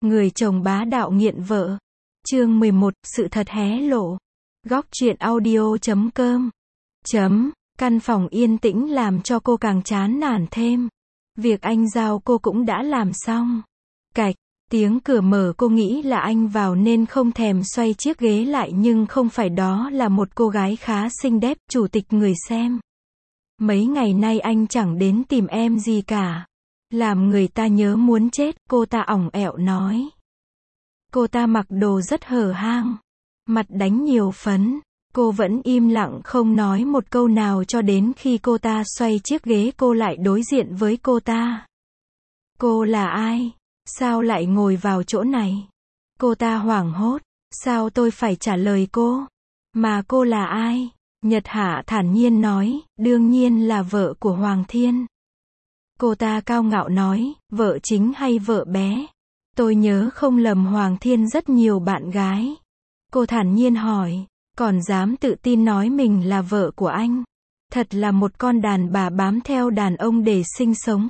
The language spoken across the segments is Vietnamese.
Người chồng bá đạo nghiện vợ. Chương 11, sự thật hé lộ. Góc truyện audio.com. Căn phòng yên tĩnh làm cho cô càng chán nản thêm. Việc anh giao cô cũng đã làm xong. Cạch, tiếng cửa mở, cô nghĩ là anh vào nên không thèm xoay chiếc ghế lại, nhưng không phải, đó là một cô gái khá xinh đẹp, chủ tịch người xem. Mấy ngày nay anh chẳng đến tìm em gì cả. Làm người ta nhớ muốn chết, cô ta ỏng ẹo nói. Cô ta mặc đồ rất hở hang, mặt đánh nhiều phấn. Cô vẫn im lặng không nói một câu nào cho đến khi cô ta xoay chiếc ghế cô lại đối diện với cô ta. Cô là ai? Sao lại ngồi vào chỗ này? Cô ta hoảng hốt. Sao tôi phải trả lời cô? Mà cô là ai? Nhật Hạ thản nhiên nói, đương nhiên là vợ của Hoàng Thiên. Cô ta cao ngạo nói, vợ chính hay vợ bé? Tôi nhớ không lầm Hoàng Thiên rất nhiều bạn gái. Cô thản nhiên hỏi, còn dám tự tin nói mình là vợ của anh. Thật là một con đàn bà bám theo đàn ông để sinh sống.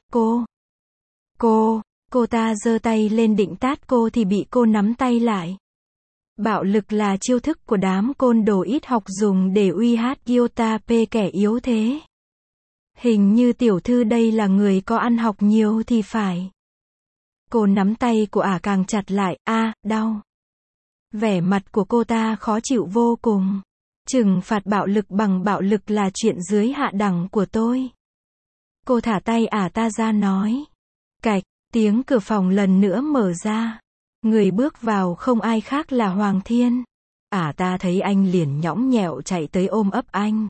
Cô ta giơ tay lên định tát cô thì bị cô nắm tay lại. Bạo lực là chiêu thức của đám côn đồ ít học dùng để uy hiếp kẻ yếu thế. Hình như tiểu thư đây là người có ăn học nhiều thì phải. Cô nắm tay của ả càng chặt lại, đau. Vẻ mặt của cô ta khó chịu vô cùng. Trừng phạt bạo lực bằng bạo lực là chuyện dưới hạ đẳng của tôi. Cô thả tay ả ta ra nói. Cạch, tiếng cửa phòng lần nữa mở ra. Người bước vào không ai khác là Hoàng Thiên. Ả ta thấy anh liền nhõng nhẽo chạy tới ôm ấp anh.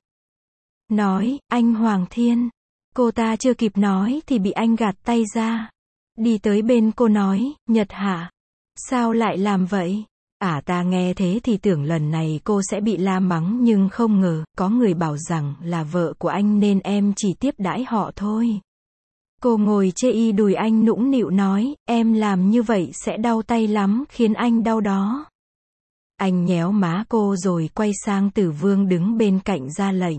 Nói, anh Hoàng Thiên. Cô ta chưa kịp nói thì bị anh gạt tay ra. Đi tới bên cô nói, Nhật Hạ. Sao lại làm vậy? Ả ta nghe thế thì tưởng lần này cô sẽ bị la mắng, nhưng không ngờ, có người bảo rằng là vợ của anh nên em chỉ tiếp đãi họ thôi. Cô ngồi chê y đùi anh nũng nịu nói, em làm như vậy sẽ đau tay lắm, khiến anh đau đó. Anh nhéo má cô rồi quay sang Tử Vương đứng bên cạnh ra lệnh.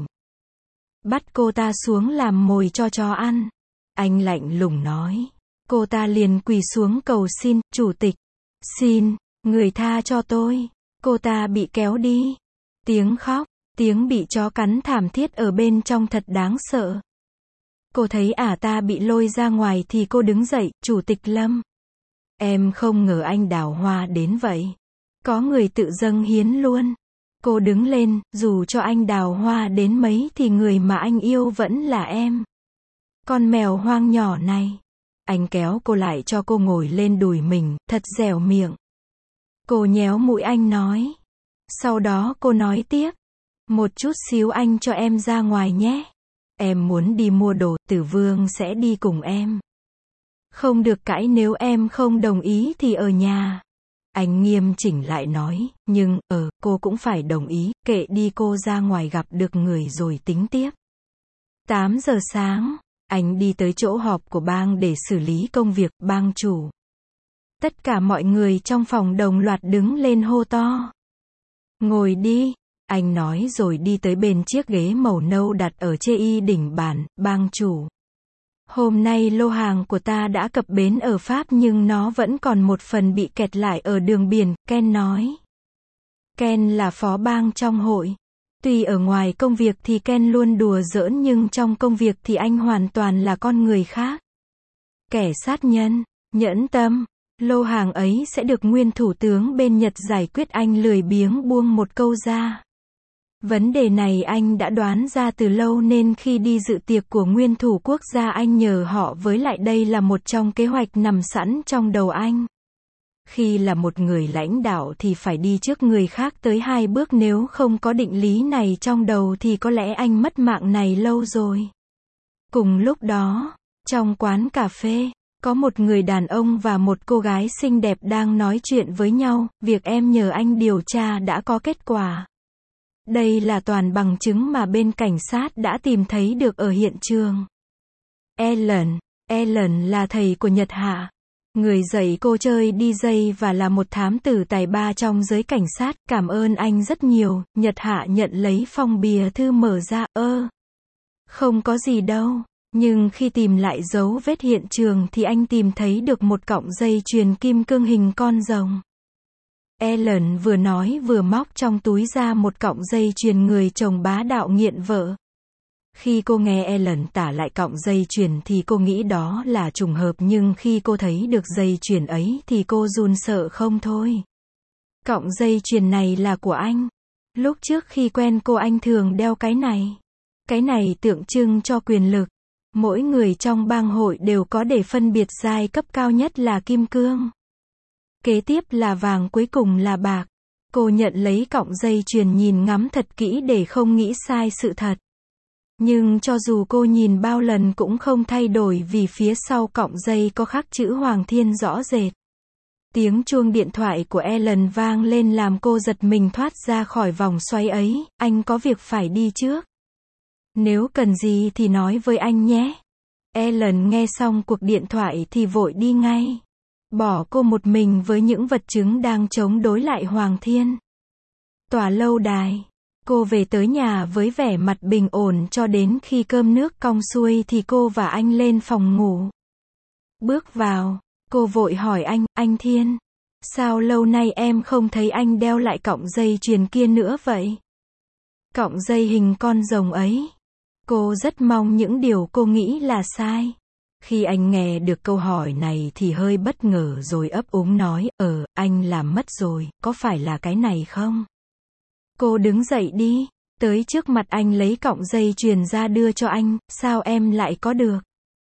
Bắt cô ta xuống làm mồi cho chó ăn. Anh lạnh lùng nói. Cô ta liền quỳ xuống cầu xin, chủ tịch. Xin, người tha cho tôi. Cô ta bị kéo đi. Tiếng khóc, tiếng bị chó cắn thảm thiết ở bên trong thật đáng sợ. Cô thấy ả ta bị lôi ra ngoài thì cô đứng dậy, Chủ tịch Lâm. Em không ngờ anh đào hoa đến vậy. Có người tự dâng hiến luôn. Cô đứng lên, dù cho anh đào hoa đến mấy thì người mà anh yêu vẫn là em. Con mèo hoang nhỏ này. Anh kéo cô lại cho cô ngồi lên đùi mình, thật dẻo miệng. Cô nhéo mũi anh nói. Sau đó cô nói tiếp. Một chút xíu anh cho em ra ngoài nhé. Em muốn đi mua đồ, Tử Vương sẽ đi cùng em. Không được cãi, nếu em không đồng ý thì ở nhà. Anh nghiêm chỉnh lại nói, nhưng, cô cũng phải đồng ý, kệ đi, cô ra ngoài gặp được người rồi tính tiếp. 8 giờ sáng, anh đi tới chỗ họp của bang để xử lý công việc, bang chủ. Tất cả mọi người trong phòng đồng loạt đứng lên hô to. Ngồi đi, anh nói rồi đi tới bên chiếc ghế màu nâu đặt ở chê y đỉnh bàn, bang chủ. Hôm nay lô hàng của ta đã cập bến ở Pháp nhưng nó vẫn còn một phần bị kẹt lại ở đường biển, Ken nói. Ken là phó bang trong hội. Tuy ở ngoài công việc thì Ken luôn đùa giỡn nhưng trong công việc thì anh hoàn toàn là con người khác. Kẻ sát nhân, nhẫn tâm. Lô hàng ấy sẽ được nguyên thủ tướng bên Nhật giải quyết, anh lười biếng buông một câu ra. Vấn đề này anh đã đoán ra từ lâu nên khi đi dự tiệc của nguyên thủ quốc gia anh nhờ họ, với lại đây là một trong kế hoạch nằm sẵn trong đầu anh. Khi là một người lãnh đạo thì phải đi trước người khác tới 2 bước, nếu không có định lý này trong đầu thì có lẽ anh mất mạng này lâu rồi. Cùng lúc đó, trong quán cà phê, có một người đàn ông và một cô gái xinh đẹp đang nói chuyện với nhau, việc em nhờ anh điều tra đã có kết quả. Đây là toàn bằng chứng mà bên cảnh sát đã tìm thấy được ở hiện trường. Alan là thầy của Nhật Hạ. Người dạy cô chơi DJ và là một thám tử tài ba trong giới cảnh sát. Cảm ơn anh rất nhiều. Nhật Hạ nhận lấy phong bìa thư mở ra. Không có gì đâu. Nhưng khi tìm lại dấu vết hiện trường thì anh tìm thấy được một cọng dây chuyền kim cương hình con rồng. Ellen vừa nói vừa móc trong túi ra một cọng dây chuyền người chồng bá đạo nghiện vợ. Khi cô nghe Ellen tả lại cọng dây chuyền thì cô nghĩ đó là trùng hợp, nhưng khi cô thấy được dây chuyền ấy thì cô run sợ không thôi. Cọng dây chuyền này là của anh. Lúc trước khi quen cô anh thường đeo cái này. Cái này tượng trưng cho quyền lực. Mỗi người trong bang hội đều có để phân biệt giai cấp cao nhất là kim cương. Kế tiếp là vàng, cuối cùng là bạc. Cô nhận lấy cọng dây chuyền nhìn ngắm thật kỹ để không nghĩ sai sự thật. Nhưng cho dù cô nhìn bao lần cũng không thay đổi vì phía sau cọng dây có khắc chữ Hoàng Thiên rõ rệt. Tiếng chuông điện thoại của Ellen vang lên làm cô giật mình thoát ra khỏi vòng xoáy ấy. Anh có việc phải đi trước. Nếu cần gì thì nói với anh nhé. Ellen nghe xong cuộc điện thoại thì vội đi ngay. Bỏ cô một mình với những vật chứng đang chống đối lại Hoàng Thiên. Tòa lâu đài. Cô về tới nhà với vẻ mặt bình ổn cho đến khi cơm nước cong xuôi thì cô và anh lên phòng ngủ. Bước vào, cô vội hỏi anh Thiên. Sao lâu nay em không thấy anh đeo lại cọng dây chuyền kia nữa vậy? Cọng dây hình con rồng ấy. Cô rất mong những điều cô nghĩ là sai. Khi anh nghe được câu hỏi này thì hơi bất ngờ rồi ấp úng nói, anh làm mất rồi, có phải là cái này không? Cô đứng dậy đi, tới trước mặt anh lấy cọng dây chuyền ra đưa cho anh, sao em lại có được?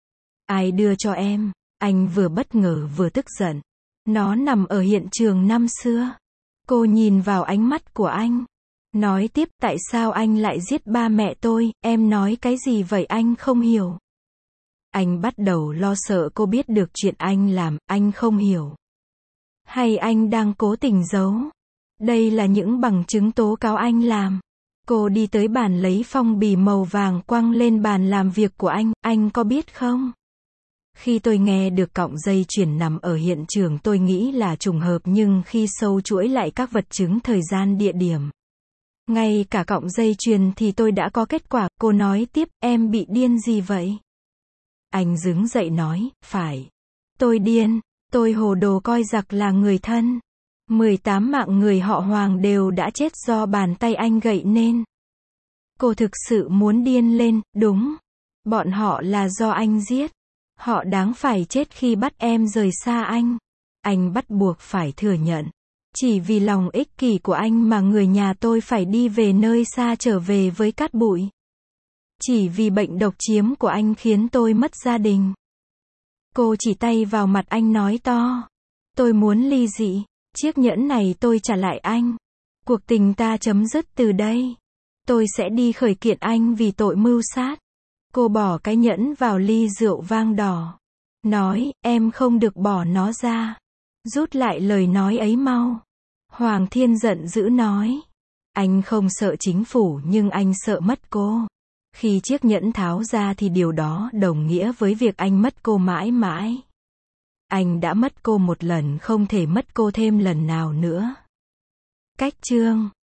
Ai đưa cho em? Anh vừa bất ngờ vừa tức giận. Nó nằm ở hiện trường năm xưa. Cô nhìn vào ánh mắt của anh. Nói tiếp, tại sao anh lại giết ba mẹ tôi, em nói cái gì vậy anh không hiểu. Anh bắt đầu lo sợ cô biết được chuyện anh làm, anh không hiểu. Hay anh đang cố tình giấu? Đây là những bằng chứng tố cáo anh làm. Cô đi tới bàn lấy phong bì màu vàng quăng lên bàn làm việc của anh có biết không? Khi tôi nghe được cọng dây chuyền nằm ở hiện trường tôi nghĩ là trùng hợp, nhưng khi sâu chuỗi lại các vật chứng, thời gian, địa điểm, ngay cả cọng dây chuyền thì tôi đã có kết quả. Cô nói tiếp, em bị điên gì vậy? Anh đứng dậy nói, phải. Tôi điên, tôi hồ đồ coi giặc là người thân. 18 mạng người họ Hoàng đều đã chết do bàn tay anh gậy nên. Cô thực sự muốn điên lên, đúng. Bọn họ là do anh giết. Họ đáng phải chết khi bắt em rời xa anh. Anh bắt buộc phải thừa nhận. Chỉ vì lòng ích kỷ của anh mà người nhà tôi phải đi về nơi xa trở về với cát bụi. Chỉ vì bệnh độc chiếm của anh khiến tôi mất gia đình. Cô chỉ tay vào mặt anh nói to. Tôi muốn ly dị. Chiếc nhẫn này tôi trả lại anh. Cuộc tình ta chấm dứt từ đây. Tôi sẽ đi khởi kiện anh vì tội mưu sát. Cô bỏ cái nhẫn vào ly rượu vang đỏ. Nói, em không được bỏ nó ra. Rút lại lời nói ấy mau. Hoàng Thiên giận dữ nói. Anh không sợ chính phủ nhưng anh sợ mất cô. Khi chiếc nhẫn tháo ra thì điều đó đồng nghĩa với việc anh mất cô mãi mãi. Anh đã mất cô một lần, không thể mất cô thêm lần nào nữa. Cách chương